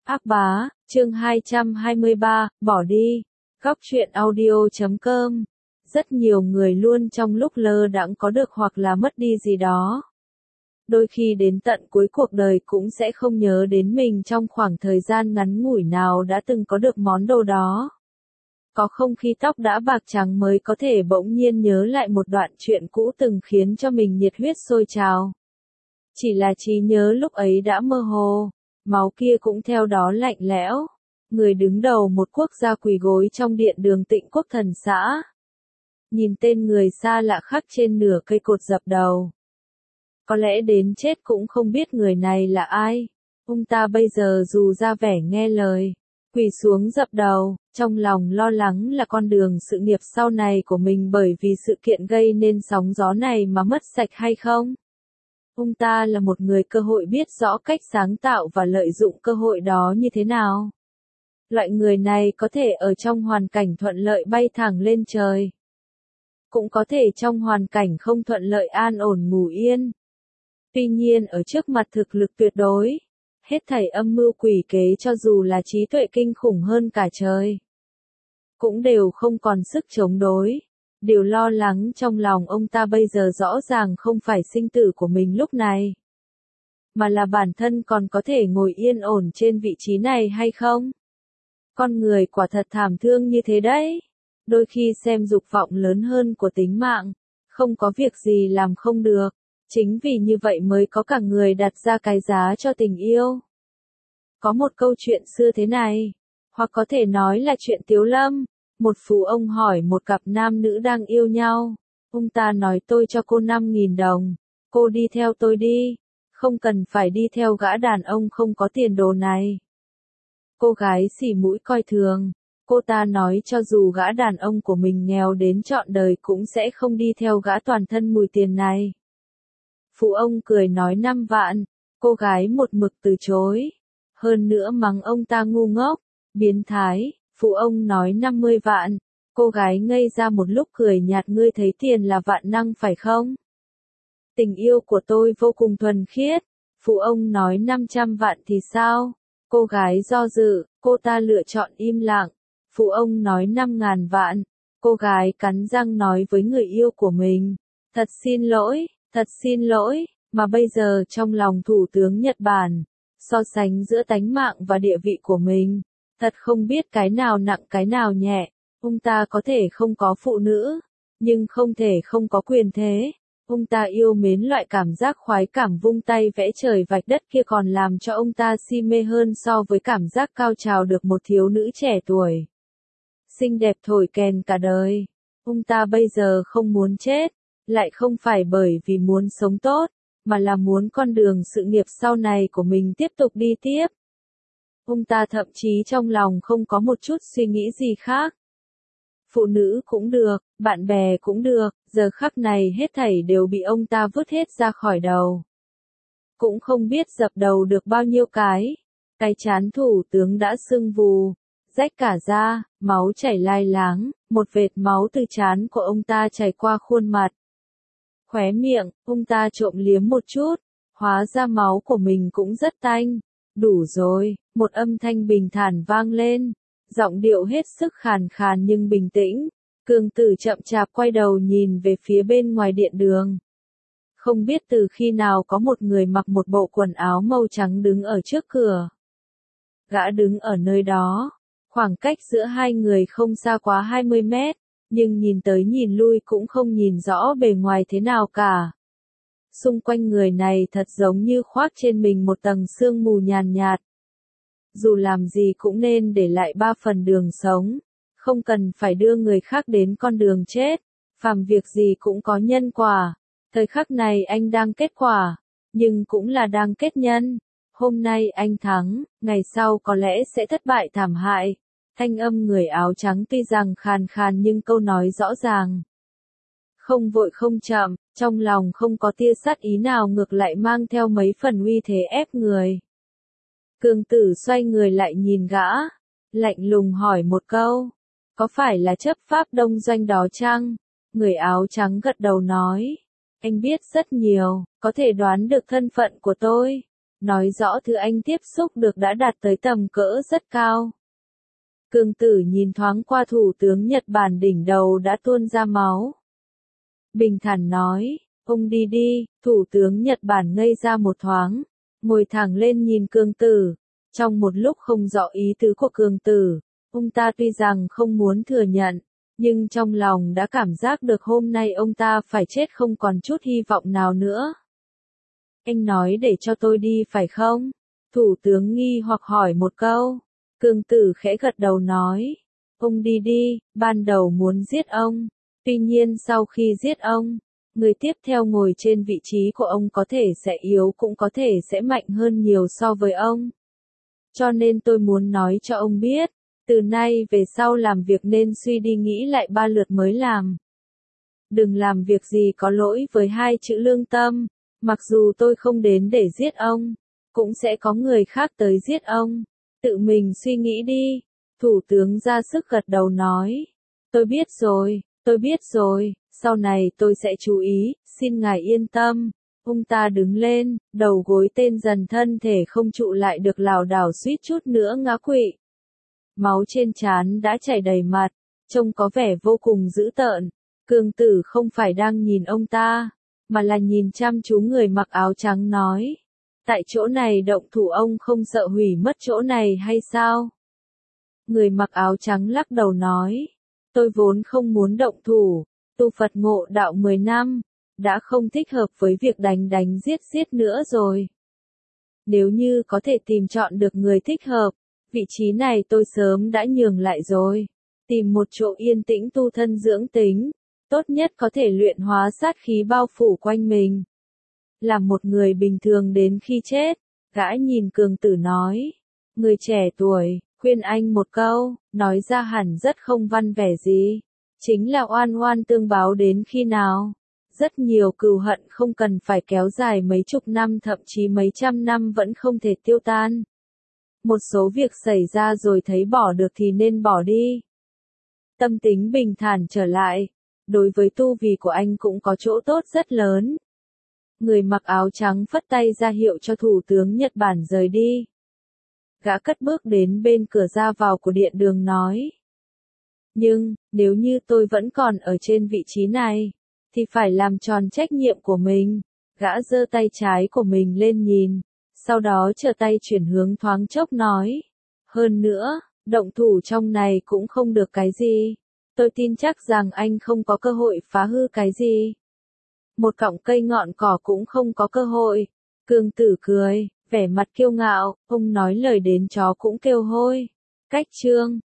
Ác bá, chương 223, bỏ đi. Góc truyện audio.com. Rất nhiều người luôn trong lúc lơ đãng có được hoặc là mất đi gì đó. Đôi khi đến tận cuối cuộc đời cũng sẽ không nhớ đến mình trong khoảng thời gian ngắn ngủi nào đã từng có được món đồ đó. Có không khi tóc đã bạc trắng mới có thể bỗng nhiên nhớ lại một đoạn chuyện cũ từng khiến cho mình nhiệt huyết sôi trào. Chỉ là trí nhớ lúc ấy đã mơ hồ, máu kia cũng theo đó lạnh lẽo. Người đứng đầu một quốc gia quỳ gối trong điện đường Tịnh Quốc Thần xã. Nhìn tên người xa lạ khắc trên nửa cây cột dập đầu. Có lẽ đến chết cũng không biết người này là ai. Ông ta bây giờ dù ra vẻ nghe lời, quỳ xuống dập đầu, trong lòng lo lắng là con đường sự nghiệp sau này của mình bởi vì sự kiện gây nên sóng gió này mà mất sạch hay không. Ông ta là một người cơ hội biết rõ cách sáng tạo và lợi dụng cơ hội đó như thế nào. Loại người này có thể ở trong hoàn cảnh thuận lợi bay thẳng lên trời. Cũng có thể trong hoàn cảnh không thuận lợi an ổn ngủ yên. Tuy nhiên ở trước mặt thực lực tuyệt đối, hết thảy âm mưu quỷ kế cho dù là trí tuệ kinh khủng hơn cả trời, cũng đều không còn sức chống đối. Điều lo lắng trong lòng ông ta bây giờ rõ ràng không phải sinh tử của mình lúc này, mà là bản thân còn có thể ngồi yên ổn trên vị trí này hay không. Con người quả thật thảm thương như thế đấy. Đôi khi xem dục vọng lớn hơn của tính mạng, không có việc gì làm không được. Chính vì như vậy mới có cả người đặt ra cái giá cho tình yêu. Có một câu chuyện xưa thế này, hoặc có thể nói là chuyện Tiếu Lâm. Một phú ông hỏi một cặp nam nữ đang yêu nhau. Ông ta nói tôi cho cô 5.000 đồng. Cô đi theo tôi đi. Không cần phải đi theo gã đàn ông không có tiền đồ này. Cô gái xỉ mũi coi thường. Cô ta nói cho dù gã đàn ông của mình nghèo đến trọn đời cũng sẽ không đi theo gã toàn thân mùi tiền này. Phú ông cười nói 5 vạn. Cô gái một mực từ chối. Hơn nữa mắng ông ta ngu ngốc, biến thái. Phú ông nói 50 vạn. Cô gái ngây ra một lúc cười nhạt, ngươi thấy tiền là vạn năng phải không? Tình yêu của tôi vô cùng thuần khiết. Phú ông nói 500 vạn thì sao? Cô gái do dự, cô ta lựa chọn im lặng. Phú ông nói 5.000 vạn. Cô gái cắn răng nói với người yêu của mình. Thật xin lỗi, mà bây giờ trong lòng Thủ tướng Nhật Bản, so sánh giữa tánh mạng và địa vị của mình, thật không biết cái nào nặng cái nào nhẹ. Ông ta có thể không có phụ nữ, nhưng không thể không có quyền thế. Ông ta yêu mến loại cảm giác khoái cảm vung tay vẽ trời vạch đất kia còn làm cho ông ta si mê hơn so với cảm giác cao trào được một thiếu nữ trẻ tuổi xinh đẹp thổi kèn cả đời. Ông ta bây giờ không muốn chết, lại không phải bởi vì muốn sống tốt, mà là muốn con đường sự nghiệp sau này của mình tiếp tục đi tiếp. Ông ta thậm chí trong lòng không có một chút suy nghĩ gì khác. Phụ nữ cũng được, bạn bè cũng được, giờ khắc này hết thảy đều bị ông ta vứt hết ra khỏi đầu. Cũng không biết dập đầu được bao nhiêu cái trán Thủ tướng đã sưng vù, rách cả da, máu chảy lai láng, một vệt máu từ trán của ông ta chảy qua khuôn mặt. Khóe miệng, ông ta trộm liếm một chút, hóa ra máu của mình cũng rất tanh. Đủ rồi, một âm thanh bình thản vang lên, giọng điệu hết sức khàn khàn nhưng bình tĩnh. Cương Tử chậm chạp quay đầu nhìn về phía bên ngoài điện đường. Không biết từ khi nào có một người mặc một bộ quần áo màu trắng đứng ở trước cửa. Gã đứng ở nơi đó, khoảng cách giữa hai người không xa quá 20 mét, nhưng nhìn tới nhìn lui cũng không nhìn rõ bề ngoài thế nào cả. Xung quanh người này thật giống như khoác trên mình một tầng sương mù nhàn nhạt. Dù làm gì cũng nên để lại 3 phần đường sống, không cần phải đưa người khác đến con đường chết, phàm việc gì cũng có nhân quả. Thời khắc này anh đang kết quả, nhưng cũng là đang kết nhân. Hôm nay anh thắng, ngày sau có lẽ sẽ thất bại thảm hại. Thanh âm người áo trắng tuy rằng khàn khàn nhưng câu nói rõ ràng. Không vội không chậm, trong lòng không có tia sát ý nào, ngược lại mang theo mấy phần uy thế ép người. Cương Tử xoay người lại nhìn gã, lạnh lùng hỏi một câu. Có phải là chấp pháp đông doanh đó chăng? Người áo trắng gật đầu nói. Anh biết rất nhiều, có thể đoán được thân phận của tôi. nói rõ thứ anh tiếp xúc được đã đạt tới tầm cỡ rất cao. Cương Tử nhìn thoáng qua thủ tướng Nhật Bản đỉnh đầu đã tuôn ra máu. Bình thản nói, ông đi đi, thủ tướng Nhật Bản ngây ra một thoáng, ngồi thẳng lên nhìn Cương Tử. Trong một lúc không rõ ý tứ của Cương Tử, ông ta tuy rằng không muốn thừa nhận, nhưng trong lòng đã cảm giác được hôm nay ông ta phải chết không còn chút hy vọng nào nữa. Anh nói để cho tôi đi phải không? Thủ tướng nghi hoặc hỏi một câu. Cương Tử khẽ gật đầu nói, ông đi đi, ban đầu muốn giết ông. Tuy nhiên sau khi giết ông, người tiếp theo ngồi trên vị trí của ông có thể sẽ yếu cũng có thể sẽ mạnh hơn nhiều so với ông. Cho nên tôi muốn nói cho ông biết, từ nay về sau làm việc nên suy đi nghĩ lại 3 lượt mới làm. Đừng làm việc gì có lỗi với 2 chữ lương tâm, mặc dù tôi không đến để giết ông, cũng sẽ có người khác tới giết ông. Tự mình suy nghĩ đi. Thủ tướng ra sức gật đầu nói, tôi biết rồi, sau này tôi sẽ chú ý, xin ngài yên tâm. Ông ta đứng lên, đầu gối tên dần thân thể không trụ lại được lảo đảo suýt chút nữa ngã quỵ. Máu trên trán đã chảy đầy mặt, trông có vẻ vô cùng dữ tợn. Cương Tử không phải đang nhìn ông ta, mà là nhìn chăm chú người mặc áo trắng nói. Tại chỗ này động thủ ông không sợ hủy mất chỗ này hay sao? Người mặc áo trắng lắc đầu nói. Tôi vốn không muốn động thủ, tu Phật ngộ đạo 10 năm, đã không thích hợp với việc đánh giết nữa rồi. Nếu như có thể tìm chọn được người thích hợp, vị trí này tôi sớm đã nhường lại rồi. Tìm một chỗ yên tĩnh tu thân dưỡng tính, tốt nhất có thể luyện hóa sát khí bao phủ quanh mình. Làm một người bình thường đến khi chết, gã nhìn Cương Tử nói. Người trẻ tuổi, khuyên anh một câu, nói ra hẳn rất không văn vẻ gì. Chính là oan oan tương báo đến khi nào. Rất nhiều cừu hận không cần phải kéo dài mấy chục năm thậm chí mấy trăm năm vẫn không thể tiêu tan. Một số việc xảy ra rồi thấy bỏ được thì nên bỏ đi. Tâm tính bình thản trở lại, đối với tu vi của anh cũng có chỗ tốt rất lớn. Người mặc áo trắng phất tay ra hiệu cho thủ tướng Nhật Bản rời đi. Gã cất bước đến bên cửa ra vào của điện đường nói. Nhưng, nếu như tôi vẫn còn ở trên vị trí này, thì phải làm tròn trách nhiệm của mình. Gã giơ tay trái của mình lên nhìn, sau đó trở tay chuyển hướng thoáng chốc nói. Hơn nữa, động thủ trong này cũng không được cái gì. Tôi tin chắc rằng anh không có cơ hội phá hư cái gì. Một cọng cây ngọn cỏ cũng không có cơ hội. Cương Tử cười, vẻ mặt kiêu ngạo, ông nói lời đến chó cũng kêu hôi. Cách chương